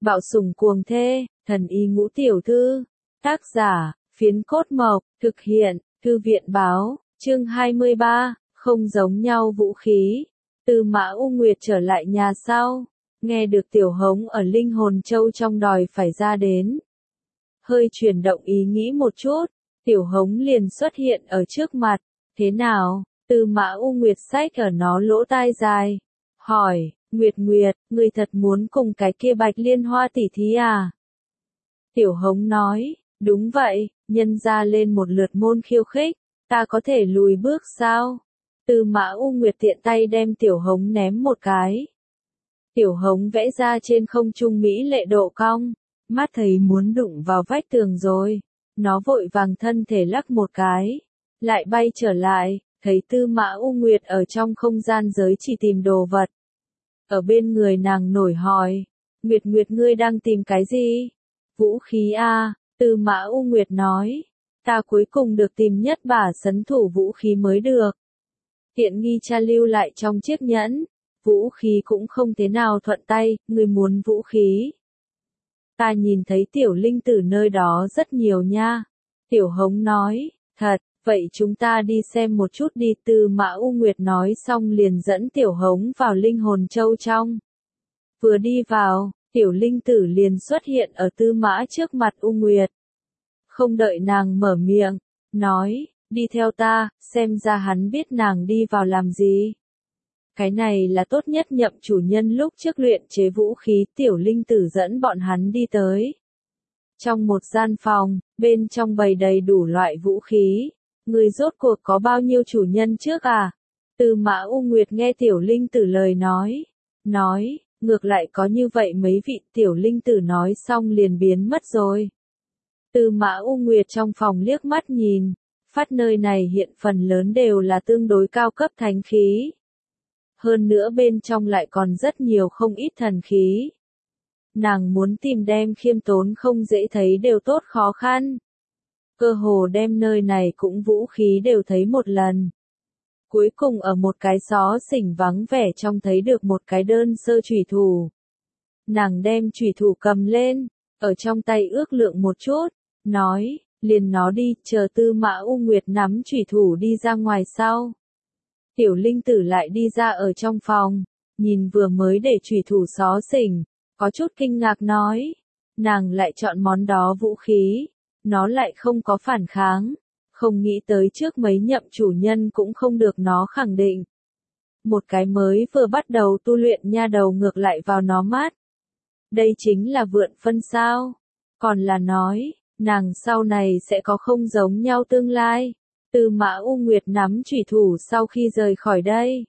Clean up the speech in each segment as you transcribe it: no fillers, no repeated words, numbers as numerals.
Bạo sủng cuồng thê, thần y ngũ tiểu thư. Tác giả, Phiến Cốt Mộc, thực hiện, Thư viện báo, chương 23, không giống nhau vũ khí. Tư Mã U Nguyệt trở lại nhà sau, nghe được Tiểu Hống ở Linh Hồn Châu trong đòi phải ra đến. Hơi chuyển động ý nghĩ một chút, Tiểu Hống liền xuất hiện ở trước mặt. Thế nào? Tư Mã U Nguyệt xách ở nó lỗ tai dài. Hỏi, Nguyệt Nguyệt, ngươi thật muốn cùng cái kia Bạch Liên Hoa tỉ thí à? Tiểu Hống nói, đúng vậy, nhân ra lên một lượt môn khiêu khích, ta có thể lùi bước sao? Tư Mã U Nguyệt tiện tay đem Tiểu Hống ném một cái. Tiểu Hống vẽ ra trên không trung mỹ lệ độ cong, mắt thấy muốn đụng vào vách tường rồi, nó vội vàng thân thể lắc một cái, lại bay trở lại, thấy Tư Mã U Nguyệt ở trong không gian giới chỉ tìm đồ vật. Ở bên người nàng nổi hỏi, Nguyệt Nguyệt ngươi đang tìm cái gì? Vũ khí a, Tư Mã U Nguyệt nói, ta cuối cùng được tìm nhất bả sấn thủ vũ khí mới được. Tiện nghi cha lưu lại trong chiếc nhẫn, vũ khí cũng không thế nào thuận tay, ngươi muốn vũ khí. Ta nhìn thấy tiểu linh tử nơi đó rất nhiều nha. Tiểu Hống nói, thật, vậy chúng ta đi xem một chút đi. Tư Mã U Nguyệt nói xong liền dẫn Tiểu Hống vào Linh Hồn Châu trong. Vừa đi vào, tiểu linh tử liền xuất hiện ở Tư Mã trước mặt U Nguyệt. Không đợi nàng mở miệng, nói, đi theo ta, xem ra hắn biết nàng đi vào làm gì. Cái này là tốt nhất nhậm chủ nhân lúc trước luyện chế vũ khí. Tiểu linh tử dẫn bọn hắn đi tới. Trong một gian phòng, bên trong bày đầy đủ loại vũ khí. Người rốt cuộc có bao nhiêu chủ nhân trước à? Tư Mã U Nguyệt nghe tiểu linh tử lời nói, ngược lại có như vậy mấy vị. Tiểu linh tử nói xong liền biến mất rồi. Tư Mã U Nguyệt trong phòng liếc mắt nhìn, phát nơi này hiện phần lớn đều là tương đối cao cấp thánh khí. Hơn nữa bên trong lại còn rất nhiều không ít thần khí. Nàng muốn tìm đem khiêm tốn không dễ thấy đều tốt khó khăn. Cơ hồ đem nơi này cũng vũ khí đều thấy một lần. Cuối cùng ở một cái xó xỉnh vắng vẻ trong thấy được một cái đơn sơ chủy thủ. Nàng đem chủy thủ cầm lên, ở trong tay ước lượng một chút, nói, liền nó đi, chờ Tư Mã U Nguyệt nắm chủy thủ đi ra ngoài sau. Tiểu linh tử lại đi ra ở trong phòng, nhìn vừa mới để chủy thủ xó xỉnh, có chút kinh ngạc nói, nàng lại chọn món đó vũ khí, nó lại không có phản kháng, không nghĩ tới trước mấy nhậm chủ nhân cũng không được nó khẳng định. Một cái mới vừa bắt đầu tu luyện nha đầu ngược lại vào nó mắt. Đây chính là vượn phân sao? Còn là nói, nàng sau này sẽ có không giống nhau tương lai. Tư Mã U Nguyệt nắm chủy thủ sau khi rời khỏi đây,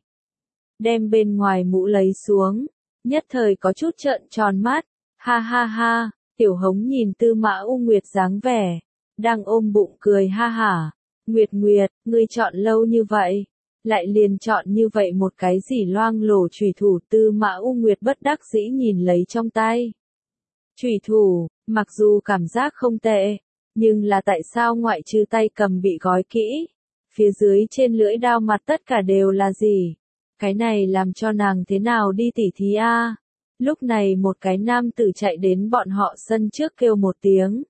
đem bên ngoài mũ lấy xuống, nhất thời có chút trợn tròn mắt. Ha ha ha, Tiểu Hống nhìn Tư Mã U Nguyệt dáng vẻ, đang ôm bụng cười ha hả. Nguyệt Nguyệt, ngươi chọn lâu như vậy, lại liền chọn như vậy một cái gì loang lổ chủy thủ. Tư Mã U Nguyệt bất đắc dĩ nhìn lấy trong tay. Chủy thủ, mặc dù cảm giác không tệ, nhưng là tại sao ngoại trừ tay cầm bị gói kỹ, phía dưới trên lưỡi đao mặt tất cả đều là gì? Cái này làm cho nàng thế nào đi tỉ thí a? Lúc này một cái nam tử chạy đến bọn họ sân trước kêu một tiếng.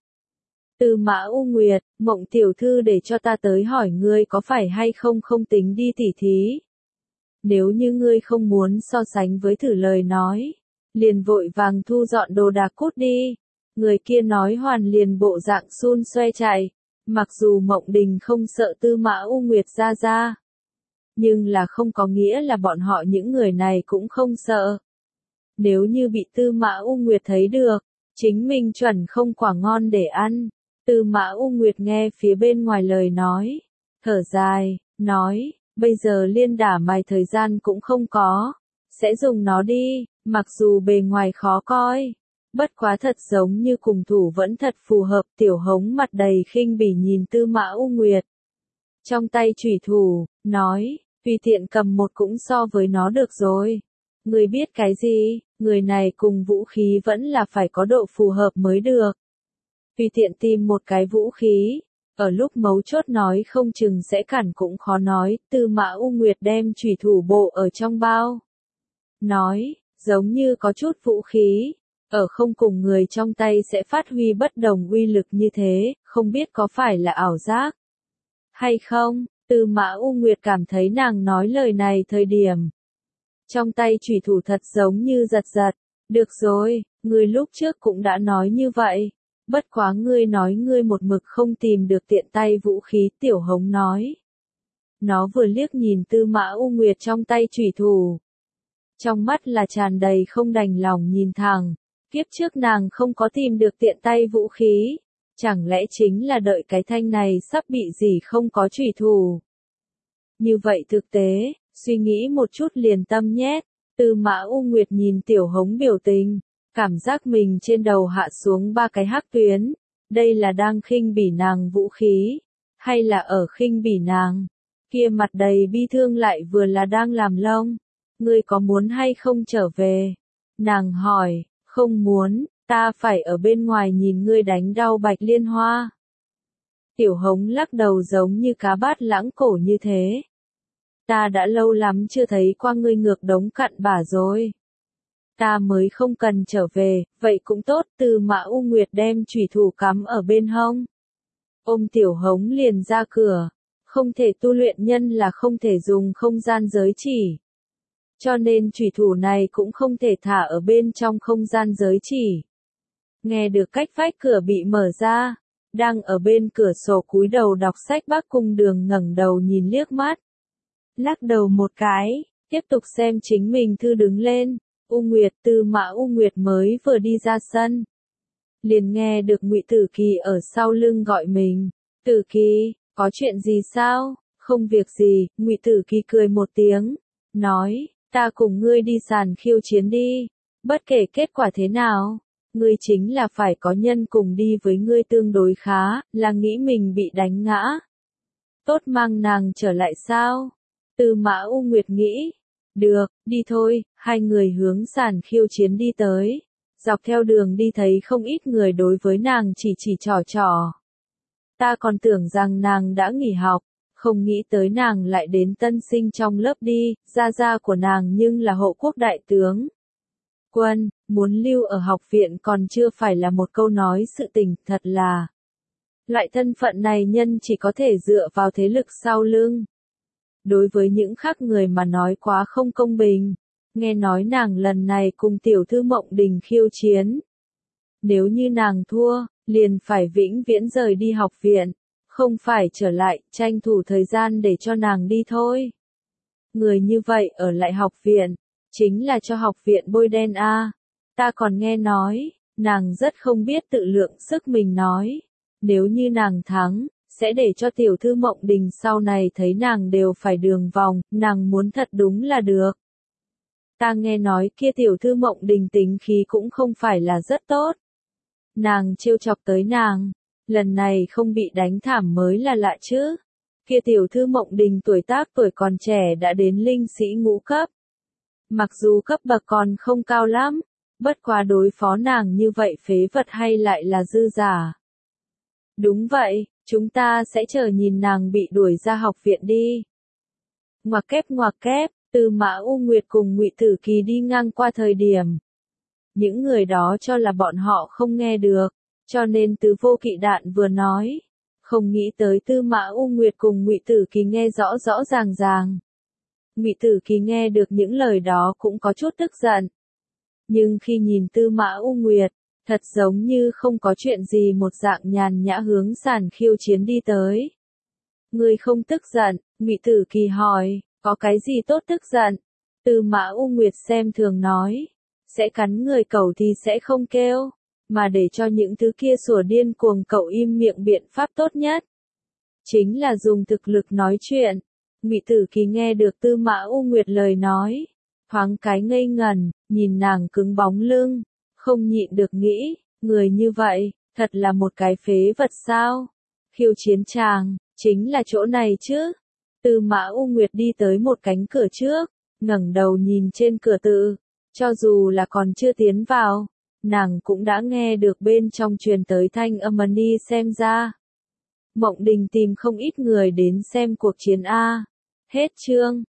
Tư Mã U Nguyệt, Mộng tiểu thư để cho ta tới hỏi ngươi có phải hay không không tính đi tỉ thí. Nếu như ngươi không muốn so sánh với thử lời nói, liền vội vàng thu dọn đồ đạc cút đi. Người kia nói hoàn liền bộ dạng xun xoe chạy, mặc dù Mộng Đình không sợ Tư Mã U Nguyệt ra, nhưng là không có nghĩa là bọn họ những người này cũng không sợ. Nếu như bị Tư Mã U Nguyệt thấy được, chính mình chuẩn không quả ngon để ăn. Tư Mã U Nguyệt nghe phía bên ngoài lời nói, thở dài, nói, bây giờ liên đả mày thời gian cũng không có, sẽ dùng nó đi, mặc dù bề ngoài khó coi. Bất quá thật giống như cùng thủ vẫn thật phù hợp. Tiểu Hống mặt đầy khinh bỉ nhìn Tư Mã U Nguyệt. Trong tay chủy thủ, nói, tùy tiện cầm một cũng so với nó được rồi. Người biết cái gì, người này cùng vũ khí vẫn là phải có độ phù hợp mới được. Tùy tiện tìm một cái vũ khí, ở lúc mấu chốt nói không chừng sẽ cản cũng khó nói. Tư Mã U Nguyệt đem chủy thủ bộ ở trong bao. Nói, giống như có chút vũ khí. ở không cùng người trong tay sẽ phát huy bất đồng uy lực như thế, không biết có phải là ảo giác hay không. Tư Mã U Nguyệt cảm thấy nàng nói lời này thời điểm trong tay chủy thủ thật giống như giật giật. Được rồi, ngươi lúc trước cũng đã nói như vậy. Bất quá ngươi nói ngươi một mực không tìm được tiện tay vũ khí, Tiểu Hống nói. Nó vừa liếc nhìn Tư Mã U Nguyệt trong tay chủy thủ. Trong mắt là tràn đầy không đành lòng nhìn thẳng. Kiếp trước nàng không có tìm được tiện tay vũ khí. Chẳng lẽ chính là đợi cái thanh này sắp bị gì không có chủy thủ. Như vậy thực tế, suy nghĩ một chút liền tâm nhét. Tư Mã U Nguyệt nhìn Tiểu Hống biểu tình, cảm giác mình trên đầu hạ xuống 3 cái hắc tuyến. Đây là đang khinh bỉ nàng vũ khí, hay là ở khinh bỉ nàng? Kia mặt đầy bi thương lại vừa là đang làm lông. Ngươi có muốn hay không trở về? Nàng hỏi, không muốn, ta phải ở bên ngoài nhìn ngươi đánh đau Bạch Liên Hoa. Tiểu Hống lắc đầu giống như cá bát lãng cổ như thế. Ta đã lâu lắm chưa thấy qua ngươi ngược đống cặn bã rồi. Ta mới không cần trở về, vậy cũng tốt. Tư Mã U Nguyệt đem chủy thủ cắm ở bên hông. Ôm Tiểu Hống liền ra cửa. Không thể tu luyện nhân là không thể dùng không gian giới chỉ. Cho nên chủy thủ này cũng không thể thả ở bên trong không gian giới chỉ. Nghe được cách vách cửa bị mở ra. Đang ở bên cửa sổ cúi đầu đọc sách Bắc Cung Đường ngẩng đầu nhìn liếc mắt. Lắc đầu một cái, tiếp tục xem chính mình thư đứng lên. U Nguyệt, Tư Mã U Nguyệt mới vừa đi ra sân. Liền nghe được Ngụy Tử Kỳ ở sau lưng gọi mình. Tử Kỳ, có chuyện gì sao? Không việc gì, Ngụy Tử Kỳ cười một tiếng. Nói, ta cùng ngươi đi sàn khiêu chiến đi. Bất kể kết quả thế nào, ngươi chính là phải có nhân cùng đi với ngươi tương đối khá, là nghĩ mình bị đánh ngã. Tốt mang nàng trở lại sao? Tư Mã U Nguyệt nghĩ. Được, đi thôi, hai người hướng sàn khiêu chiến đi tới. Dọc theo đường đi thấy không ít người đối với nàng chỉ trò. Ta còn tưởng rằng nàng đã nghỉ học, không nghĩ tới nàng lại đến tân sinh trong lớp đi, gia của nàng nhưng là hộ quốc đại tướng. Quân, muốn lưu ở học viện còn chưa phải là một câu nói sự tình, thật là. Loại thân phận này nhân chỉ có thể dựa vào thế lực sau lưng. Đối với những khác người mà nói quá không công bình. Nghe nói nàng lần này cùng tiểu thư Mộng Đình khiêu chiến. Nếu như nàng thua, liền phải vĩnh viễn rời đi học viện. Không phải trở lại, tranh thủ thời gian để cho nàng đi thôi. Người như vậy ở lại học viện, chính là cho học viện bôi đen a. Ta còn nghe nói, nàng rất không biết tự lượng sức mình nói. Nếu như nàng thắng, sẽ để cho tiểu thư Mộng Đình sau này thấy nàng đều phải đường vòng, nàng muốn thật đúng là được. Ta nghe nói kia tiểu thư Mộng Đình tính khí cũng không phải là rất tốt. Nàng trêu chọc tới nàng, lần này không bị đánh thảm mới là lạ chứ. Kia tiểu thư Mộng Đình tuổi tác tuổi còn trẻ đã đến linh sĩ ngũ cấp. Mặc dù cấp bậc còn không cao lắm, bất quá đối phó nàng như vậy phế vật hay lại là dư giả. Đúng vậy, chúng ta sẽ chờ nhìn nàng bị đuổi ra học viện đi. Ngoặc kép, Tư Mã U Nguyệt cùng Ngụy Tử Kỳ đi ngang qua thời điểm. Những người đó cho là bọn họ không nghe được, cho nên Từ Vô Kỵ Đạn vừa nói. Không nghĩ tới Tư Mã U Nguyệt cùng Ngụy Tử Kỳ nghe rõ ràng. Ngụy Tử Kỳ nghe được những lời đó cũng có chút tức giận. Nhưng khi nhìn Tư Mã U Nguyệt, thật giống như không có chuyện gì một dạng nhàn nhã hướng sàn khiêu chiến đi tới. Ngươi không tức giận, Ngụy Tử Kỳ hỏi, có cái gì tốt tức giận? Tư Mã U Nguyệt xem thường nói, sẽ cắn người cẩu thì sẽ không kêu, mà để cho những thứ kia sủa điên cuồng cậu im miệng biện pháp tốt nhất. Chính là dùng thực lực nói chuyện. Ngụy Tử Kỳ nghe được Tư Mã U Nguyệt lời nói, thoáng cái ngây ngẩn, nhìn nàng cứng bóng lưng, không nhịn được nghĩ, người như vậy, thật là một cái phế vật sao? Khiêu chiến chàng, chính là chỗ này chứ? Tư Mã U Nguyệt đi tới một cánh cửa trước, ngẩng đầu nhìn trên cửa tự, cho dù là còn chưa tiến vào, nàng cũng đã nghe được bên trong truyền tới thanh âm đi xem ra. Mộng Đình tìm không ít người đến xem cuộc chiến A. Hết chương.